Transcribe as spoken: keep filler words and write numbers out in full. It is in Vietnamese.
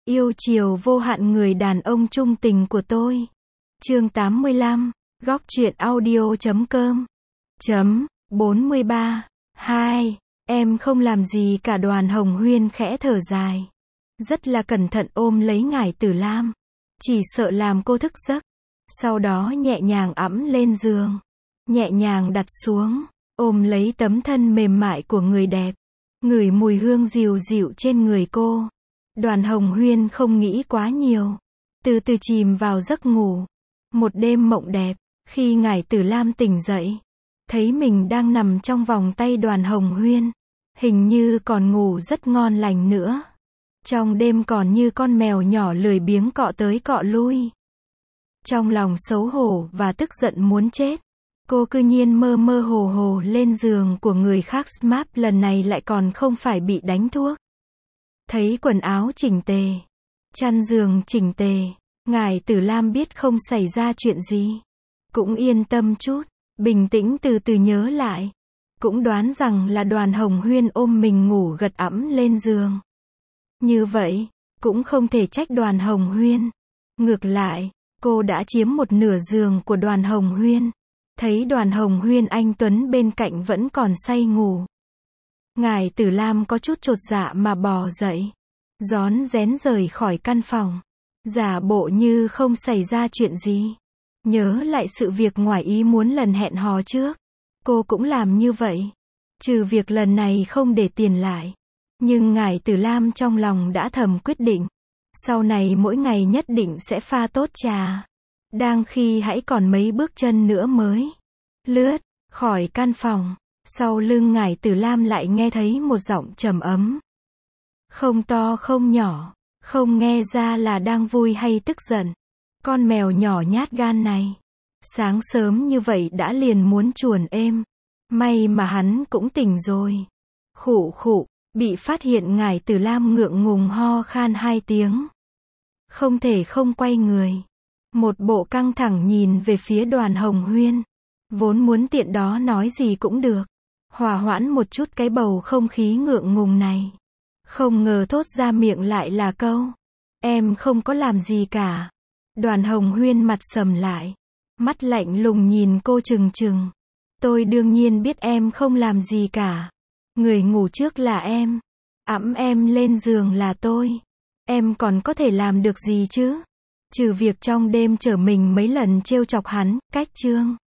Yêu chiều vô hạn người đàn ông trung tình của tôi. Chương tám mươi lăm, góc truyện audio chấm com. Chấm, bốn mươi ba. hai. Em không làm gì cả. Đoàn Hồng Huyên khẽ thở dài. Rất là cẩn thận ôm lấy Ngải Tử Lam. Chỉ sợ làm cô thức giấc. Sau đó nhẹ nhàng ẵm lên giường. Nhẹ nhàng đặt xuống, ôm lấy tấm thân mềm mại của người đẹp. Ngửi mùi hương dịu dịu trên người cô. Đoàn Hồng Huyên không nghĩ quá nhiều. Từ từ chìm vào giấc ngủ. Một đêm mộng đẹp, khi Ngải Tử Lam tỉnh dậy, thấy mình đang nằm trong vòng tay Đoàn Hồng Huyên. Hình như còn ngủ rất ngon lành nữa. Trong đêm còn như con mèo nhỏ lười biếng cọ tới cọ lui. Trong lòng xấu hổ và tức giận muốn chết, cô cư nhiên mơ mơ hồ hồ lên giường của người khác. Smap lần này lại còn không phải bị đánh thuốc. Thấy quần áo chỉnh tề, chăn giường chỉnh tề, Ngải Tử Lam biết không xảy ra chuyện gì. Cũng yên tâm chút, bình tĩnh từ từ nhớ lại. Cũng đoán rằng là Đoàn Hồng Huyên ôm mình ngủ gật ẵm lên giường. Như vậy, cũng không thể trách Đoàn Hồng Huyên. Ngược lại, cô đã chiếm một nửa giường của Đoàn Hồng Huyên. Thấy Đoàn Hồng Huyên anh tuấn bên cạnh vẫn còn say ngủ. Ngải Tử Lam có chút chột dạ mà bò dậy. Rón rén rời khỏi căn phòng. Giả bộ như không xảy ra chuyện gì. Nhớ lại sự việc ngoài ý muốn lần hẹn hò trước. Cô cũng làm như vậy. Trừ việc lần này không để tiền lại. Nhưng Ngải Tử Lam trong lòng đã thầm quyết định. Sau này mỗi ngày nhất định sẽ pha tốt trà. Đang khi hãy còn mấy bước chân nữa mới lướt khỏi căn phòng. Sau lưng Ngải Tử Lam lại nghe thấy một giọng trầm ấm. Không to không nhỏ. Không nghe ra là đang vui hay tức giận. Con mèo nhỏ nhát gan này. Sáng sớm như vậy đã liền muốn chuồn êm. May mà hắn cũng tỉnh rồi. Khụ khụ. Bị phát hiện Ngải Tử Lam ngượng ngùng ho khan hai tiếng. Không thể không quay người. Một bộ căng thẳng nhìn về phía Đoàn Hồng Huyên. Vốn muốn tiện đó nói gì cũng được. Hòa hoãn một chút cái bầu không khí ngượng ngùng này. Không ngờ thốt ra miệng lại là câu. Em không có làm gì cả. Đoàn Hồng Huyên mặt sầm lại. Mắt lạnh lùng nhìn cô trừng trừng. Tôi đương nhiên biết em không làm gì cả. Người ngủ trước là em. Ẵm em lên giường là tôi. Em còn có thể làm được gì chứ? Trừ việc trong đêm chở mình mấy lần trêu chọc hắn, cách chương.